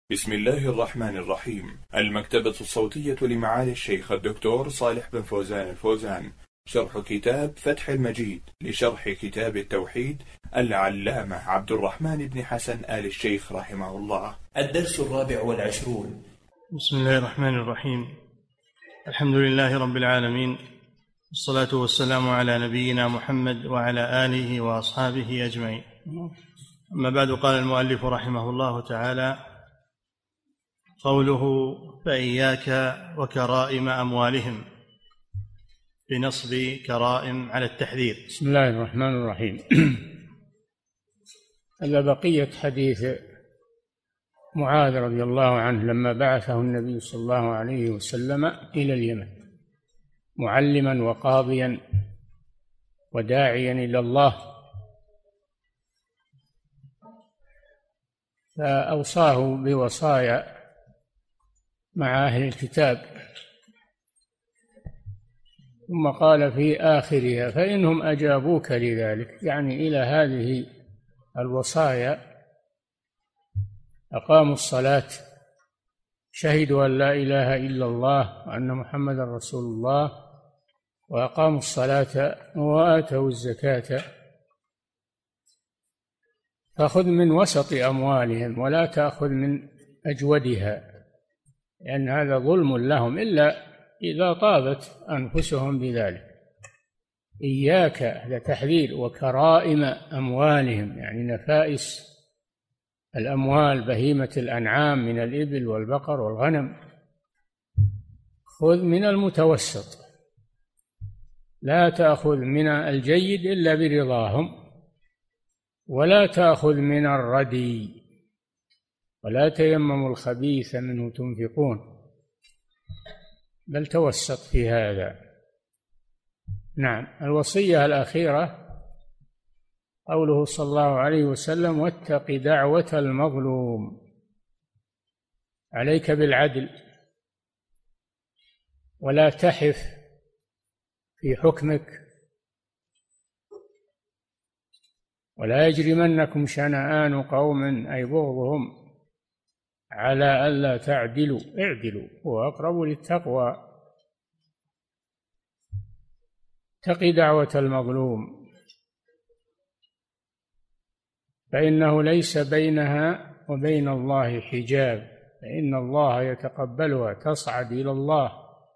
بسم الله الرحمن الرحيم. المكتبة الصوتية لمعالي الشيخ الدكتور صالح بن فوزان الفوزان، شرح كتاب فتح المجيد لشرح كتاب التوحيد العلامة عبد الرحمن بن حسن آل الشيخ رحمه الله. الدرس 24. بسم الله الرحمن الرحيم. الحمد لله رب العالمين، والصلاة والسلام على نبينا محمد وعلى آله وأصحابه أجمعين. أما بعد، قال المؤلف رحمه الله تعالى: قوله فإياك وكرائم أموالهم، بنصب كرائم على التحذير. بسم الله الرحمن الرحيم. هذا بقية حديث معاذ رضي الله عنه لما بعثه النبي صلى الله عليه وسلم إلى اليمن معلما وقاضيا وداعيا إلى الله، فأوصاه بوصايا مع أهل الكتاب، ثم قال في آخرها: فإنهم أجابوك لذلك، يعني إلى هذه الوصايا، أقاموا الصلاة، شهدوا أن لا إله إلا الله وأن محمدا رسول الله، وأقاموا الصلاة وآتوا الزكاة، فخذ من وسط أموالهم ولا تأخذ من أجودها، لأن هذا ظلم لهم إلا إذا طابت أنفسهم بذلك. إياك، هذا تحذير. وكرائم أموالهم، يعني نفائس الأموال، بهيمة الأنعام من الإبل والبقر والغنم، خذ من المتوسط، لا تأخذ من الجيد إلا برضاهم، ولا تأخذ من الردي، ولا تيمموا الخبيث منه تنفقون، بل توسط في هذا. نعم. الوصية الأخيرة قوله صلى الله عليه وسلم: واتق دعوة المظلوم، عليك بالعدل ولا تحف في حكمك، ولا يجرمنكم شنآن قوم، أي بغضهم، على ألا تعدلوا، اعدلوا هو أقرب للتقوى. اتق دعوة المظلوم، فإنه ليس بينها وبين الله حجاب، فإن الله يتقبلها، تصعد إلى الله،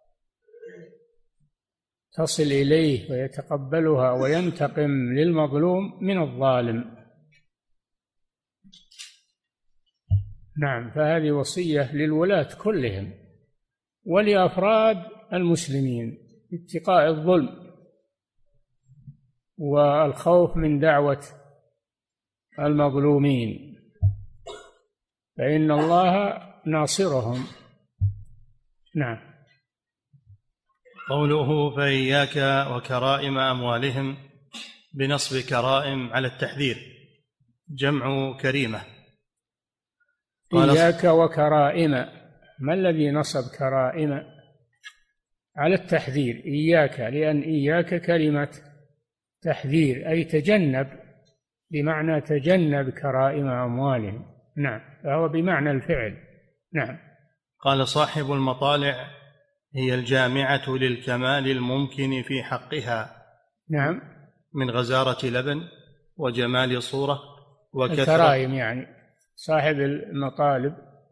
تصل إليه ويتقبلها وينتقم للمظلوم من الظالم. نعم. فهذه وصية للولاة كلهم ولأفراد المسلمين، اتقاء الظلم والخوف من دعوة المظلومين، فإن الله ناصرهم. نعم. قوله فإياك وكرائم أموالهم، بنصب كرائم على التحذير، جمع كريمة. إياك وكرائم، ما الذي نصب كرائم على التحذير؟ إياك، لأن إياك كلمة تحذير، أي تجنب، بمعنى تجنب كرائم أموالهم. نعم، فهو بمعنى الفعل. نعم. قال صاحب المطالع: هي الجامعة للكمال الممكن في حقها. نعم. من غزارة لبن وجمال صورة وكثرة الكرائم، يعني صاحب المطالب،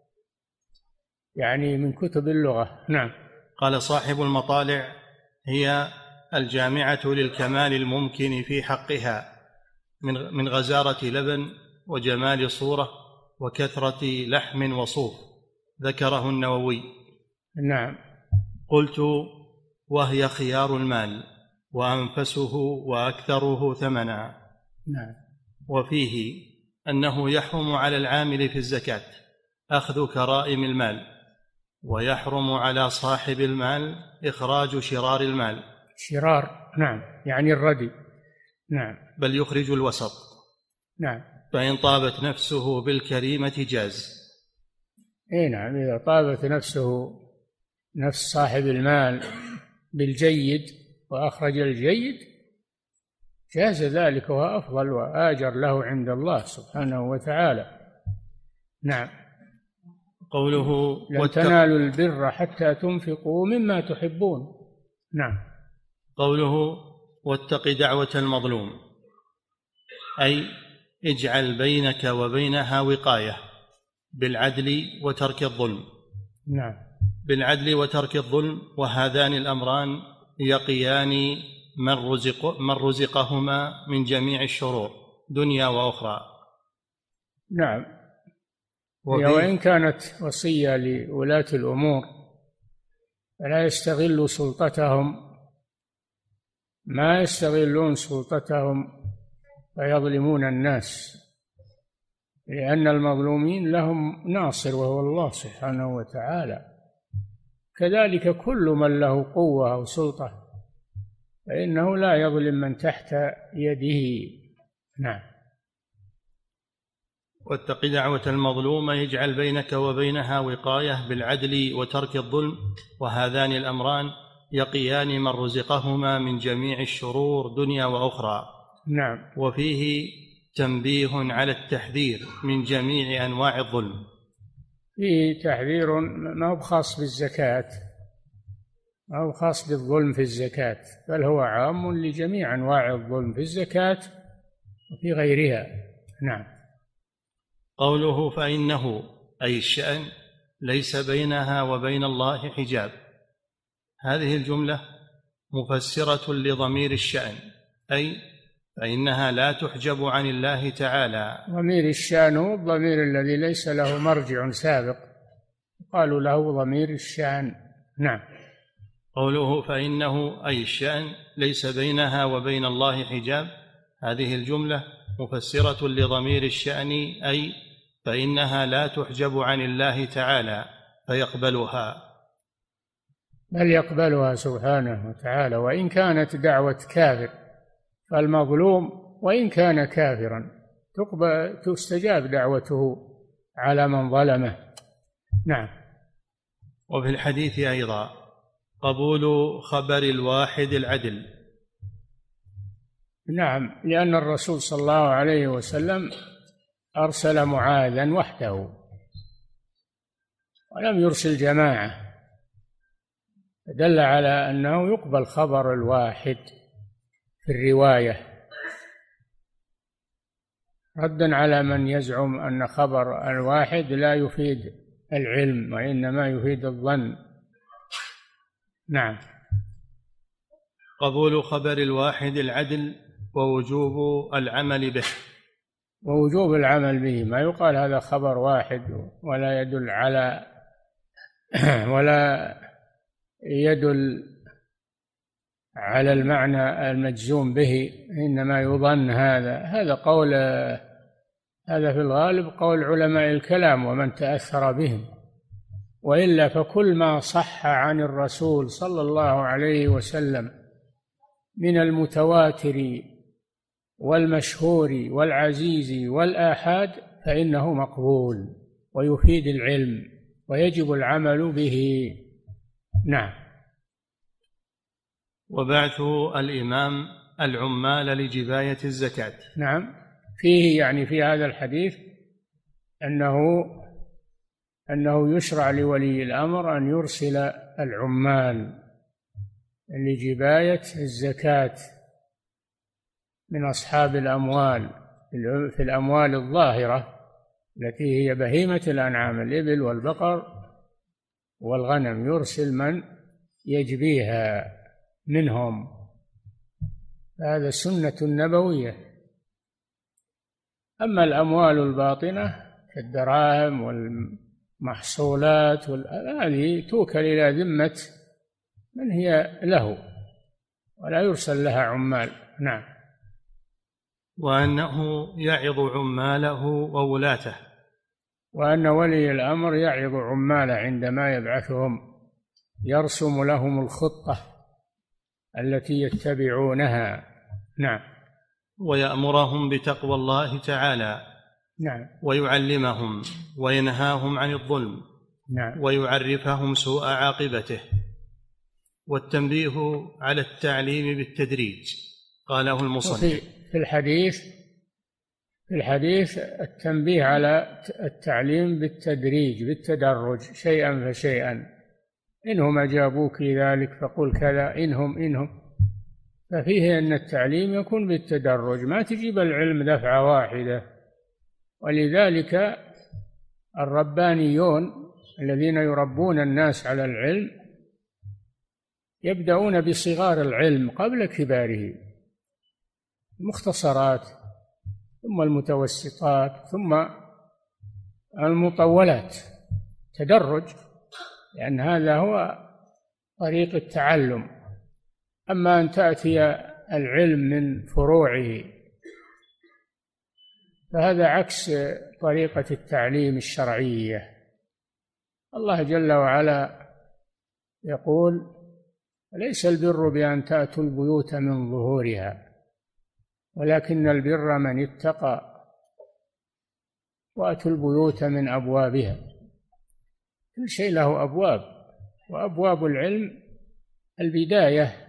يعني من كتب اللغة. نعم. قال صاحب المطالع: هي الجامعة للكمال الممكن في حقها، من غزارة لبن وجمال صورة وكثرة لحم وصوف، ذكره النووي. نعم. قلت: وهي خيار المال وأنفسه وأكثره ثمنا. نعم. وفيه أنه يحرم على العامل في الزكاة أخذ كرائم المال، ويحرم على صاحب المال إخراج شرار المال. شرار، نعم، يعني الردي. نعم. بل يخرج الوسط. نعم. فإن طابت نفسه بالكريمة جاز. اي نعم، إذا طابت نفسه، نفس صاحب المال، بالجيد وأخرج الجيد، جاز ذلك، وهو أفضل وآجر له عند الله سبحانه وتعالى. نعم. قوله لن تنالوا البر حتى تنفقوا مما تحبون. نعم. قوله واتق دعوة المظلوم، أي اجعل بينك وبينها وقاية بالعدل وترك الظلم. نعم. بالعدل وترك الظلم، وهذان الأمران يقيان من رزقهما من جميع الشرور دنيا وأخرى. نعم. وإن كانت وصية لولاة الأمور فلا يستغلوا سلطتهم، ما يستغلون سلطتهم فيظلمون الناس، لأن المظلومين لهم ناصر وهو الله سبحانه وتعالى. كذلك كل من له قوة أو سلطة فإنه لا يظلم من تحت يده. نعم. واتق دعوة المظلوم يجعل بينك وبينها وقاية بالعدل وترك الظلم، وهذان الأمران يقيان من رزقهما من جميع الشرور دنيا وأخرى. نعم. وفيه تنبيه على التحذير من جميع أنواع الظلم. فيه تحذير ما هو خاص بالزكاة، ما هو خاص بالظلم في الزكاة، بل هو عام لجميع أنواع الظلم في الزكاة وفي غيرها. نعم. قوله فإنه أي الشأن ليس بينها وبين الله حجاب، هذه الجملة مفسرة لضمير الشأن، أي فإنها لا تحجب عن الله تعالى. ضمير الشأن هو الضمير الذي ليس له مرجع سابق، قالوا له ضمير الشأن. نعم. قوله فإنه أي الشأن ليس بينها وبين الله حجاب، هذه الجملة مفسرة لضمير الشأن، أي فإنها لا تحجب عن الله تعالى فيقبلها، بل يقبلها سبحانه وتعالى. وإن كانت دعوة كافر فالمظلوم وإن كان كافرا تستجاب دعوته على من ظلمه. نعم. وفي الحديث أيضا قبول خبر الواحد العدل. نعم، لأن الرسول صلى الله عليه وسلم أرسل معاذا وحده ولم يرسل جماعة، دل على أنه يقبل خبر الواحد في الرواية، ردا على من يزعم أن خبر الواحد لا يفيد العلم وإنما يفيد الظن. نعم. قبول خبر الواحد العدل ووجوب العمل به. ووجوب العمل به، ما يقال هذا خبر واحد ولا يدل على ولا يدل على المعنى المجزوم به، إنما يظن. هذا قول، هذا في الغالب قول علماء الكلام ومن تأثر بهم، وإلا فكل ما صح عن الرسول صلى الله عليه وسلم من المتواتر والمشهور والعزيز والآحاد فإنه مقبول ويفيد العلم ويجب العمل به. نعم. وبعث الإمام العمال لجباية الزكاة. نعم. فيه يعني في هذا الحديث أنه يشرع لولي الأمر أن يرسل العمال لجباية الزكاة من أصحاب الأموال في الأموال الظاهرة التي هي بهيمة الأنعام الإبل والبقر والغنم، يرسل من يجبيها منهم، هذا سنة نبوية. أما الأموال الباطنة كالدراهم والمحصولات هذه توكل إلى ذمة من هي له ولا يرسل لها عمال. نعم. وأنه يعظ عماله وولاته. وأن ولي الأمر يعظ عماله عندما يبعثهم، يرسم لهم الخطة التي يتبعونها. نعم. ويأمرهم بتقوى الله تعالى. نعم. ويعلمهم وينهاهم عن الظلم. نعم. ويعرفهم سوء عاقبته. والتنبيه على التعليم بالتدريج قاله المصنف. في الحديث في الحديث التنبيه على التعليم بالتدريج بالتدرج شيئا فشيئا. إنهم أجابوك ذلك فقل كذا، إنهم ففيه أن التعليم يكون بالتدرج، ما تجيب العلم دفعة واحدة. ولذلك الربانيون الذين يربون الناس على العلم يبدأون بصغار العلم قبل كباره، المختصرات ثم المتوسطات ثم المطولات، تدرج، لأن هذا هو طريق التعلم. أما أن تأتي العلم من فروعه فهذا عكس طريقة التعليم الشرعية. الله جل وعلا يقول: ليس البر بأن تأتوا البيوت من ظهورها ولكن البر من اتقى وأتوا البيوت من أبوابها. كل شيء له أبواب، وأبواب العلم البداية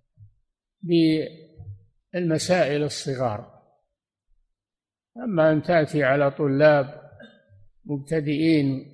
بالمسائل الصغار. أما أن تأتي على طلاب مبتدئين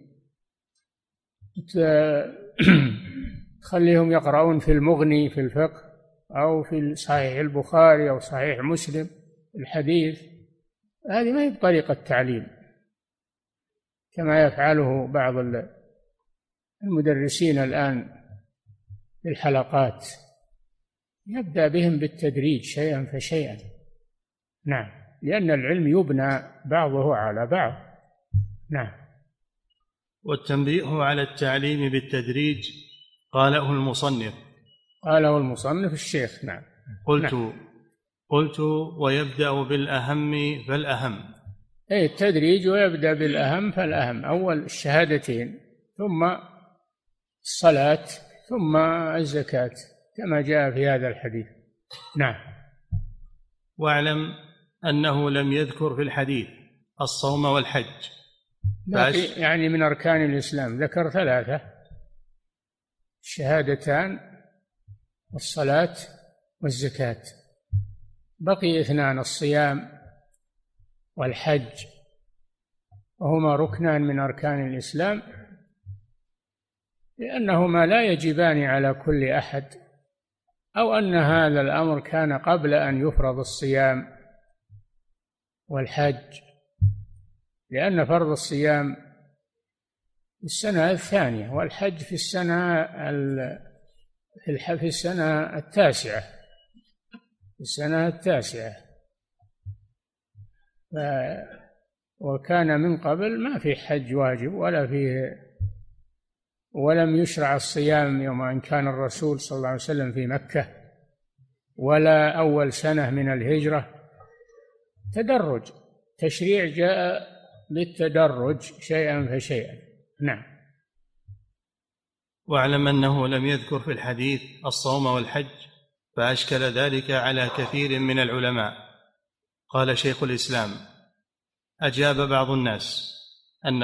تخليهم يقرؤون في المغني في الفقه أو في صحيح البخاري أو صحيح مسلم الحديث، هذه ما هي بطريقة تعليم كما يفعله بعض المدرسين الآن في الحلقات. يبدأ بهم بالتدريج شيئا فشيئا. نعم، لأن العلم يبنى بعضه على بعض. نعم. والتنبيه على التعليم بالتدريج قاله المصنف الشيخ. نعم. قلت ويبدأ بالأهم فالأهم. أي التدريج، ويبدأ بالأهم فالأهم، أول الشهادتين ثم الصلاة ثم الزكاة كما جاء في هذا الحديث. نعم. واعلم أنه لم يذكر في الحديث الصوم والحج، يعني من أركان الإسلام ذكر 3: الشهادتان والصلاة والزكاة. بقي 2: الصيام والحج، وهما ركنان من أركان الإسلام، لأنهما لا يجبان على كل أحد، أو أن هذا الأمر كان قبل أن يفرض الصيام والحج، لأن فرض الصيام في السنة الثانية والحج في السنة التاسعة. وكان من قبل ما في حج واجب ولم يشرع الصيام يوم أن كان الرسول صلى الله عليه وسلم في مكة، ولا أول سنة من الهجرة. تدرج، تشريع جاء بالتدرج شيئا فشيئا. نعم. واعلم أنه لم يذكر في الحديث الصوم والحج، فأشكل ذلك على كثير من العلماء. قال شيخ الإسلام: أجاب بعض الناس أن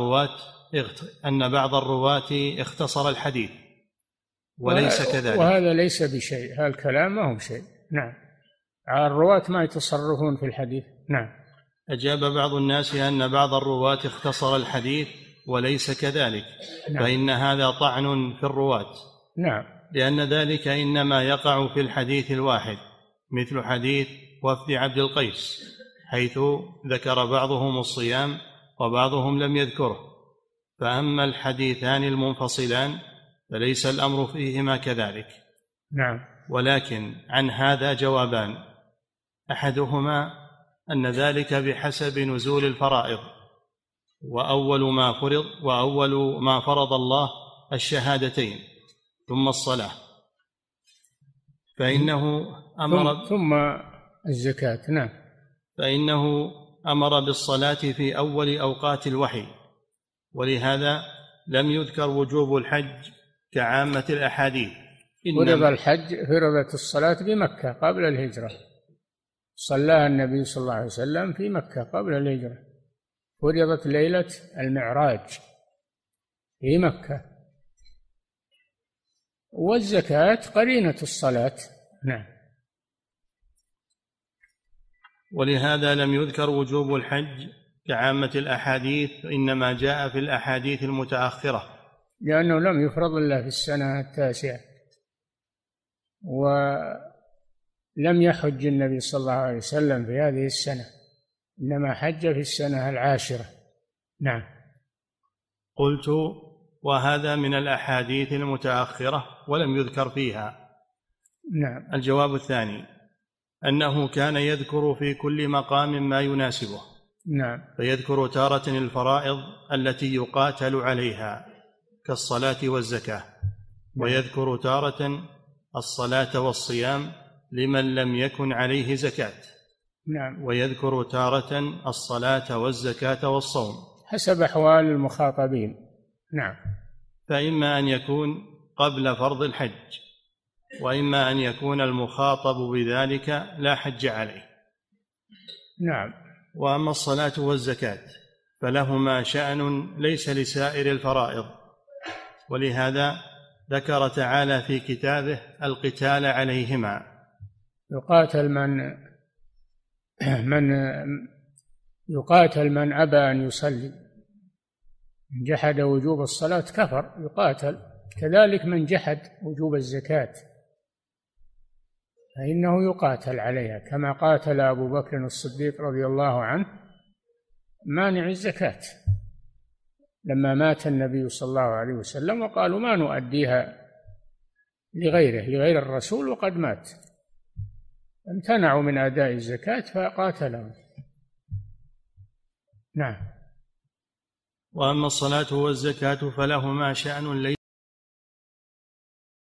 بعض الرواة اختصر الحديث وليس كذلك. وهذا ليس بشيء، هذا الكلام ما هو شيء. نعم، الرواة ما يتصرفون في الحديث. نعم. أجاب بعض الناس أن بعض الرواة اختصر الحديث وليس كذلك. نعم. فإن هذا طعن في الرواة. نعم. لأن ذلك إنما يقع في الحديث الواحد، مثل حديث وفد عبد القيس، حيث ذكر بعضهم الصيام وبعضهم لم يذكره. فأما الحديثان المنفصلان فليس الأمر فيهما كذلك. نعم. ولكن عن هذا جوابان: أحدهما أن ذلك بحسب نزول الفرائض، وأول ما فرض الله الشهادتين ثم الصلاة، فإنه أمر ثم الزكاة. نعم. فإنه أمر بالصلاة في أول أوقات الوحي، ولهذا لم يذكر وجوب الحج كعامة الأحاديث. فرضت الصلاة بمكة قبل الهجرة، صلاها النبي صلى الله عليه وسلم في مكة قبل الهجرة، فرضت ليلة المعراج في مكة. والزكاة قرينة الصلاة. نعم. ولهذا لم يذكر وجوب الحج كعامة الأحاديث، إنما جاء في الأحاديث المتأخرة، لأنه لم يفرض إلا في السنة التاسعة، ولم يحج النبي صلى الله عليه وسلم في هذه السنة، إنما حج في السنة العاشرة. نعم. قلت: وهذا من الأحاديث المتأخرة ولم يذكر فيها. نعم. الجواب الثاني أنه كان يذكر في كل مقام ما يناسبه. نعم. فيذكر تارة الفرائض التي يقاتل عليها كالصلاة والزكاة، ويذكر تارة الصلاة والصيام لمن لم يكن عليه زكاة. نعم. ويذكر تارة الصلاة والزكاة والصوم حسب أحوال المخاطبين. نعم. فإما أن يكون قبل فرض الحج، وإما أن يكون المخاطب بذلك لا حج عليه. نعم. وأما الصلاة والزكاة فلهما شأن ليس لسائر الفرائض، ولهذا ذكر تعالى في كتابه القتال عليهما. يقاتل من أبى أن يصلي، من جحد وجوب الصلاة كفر، يقاتل. كذلك من جحد وجوب الزكاة فإنه يقاتل عليها، كما قاتل أبو بكر الصديق رضي الله عنه مانع الزكاة لما مات النبي صلى الله عليه وسلم، وقالوا ما نؤديها لغير الرسول وقد مات، امتنعوا من أداء الزكاة فقاتلهم. نعم. وأما الصلاة والزكاة فلهما شأن ليس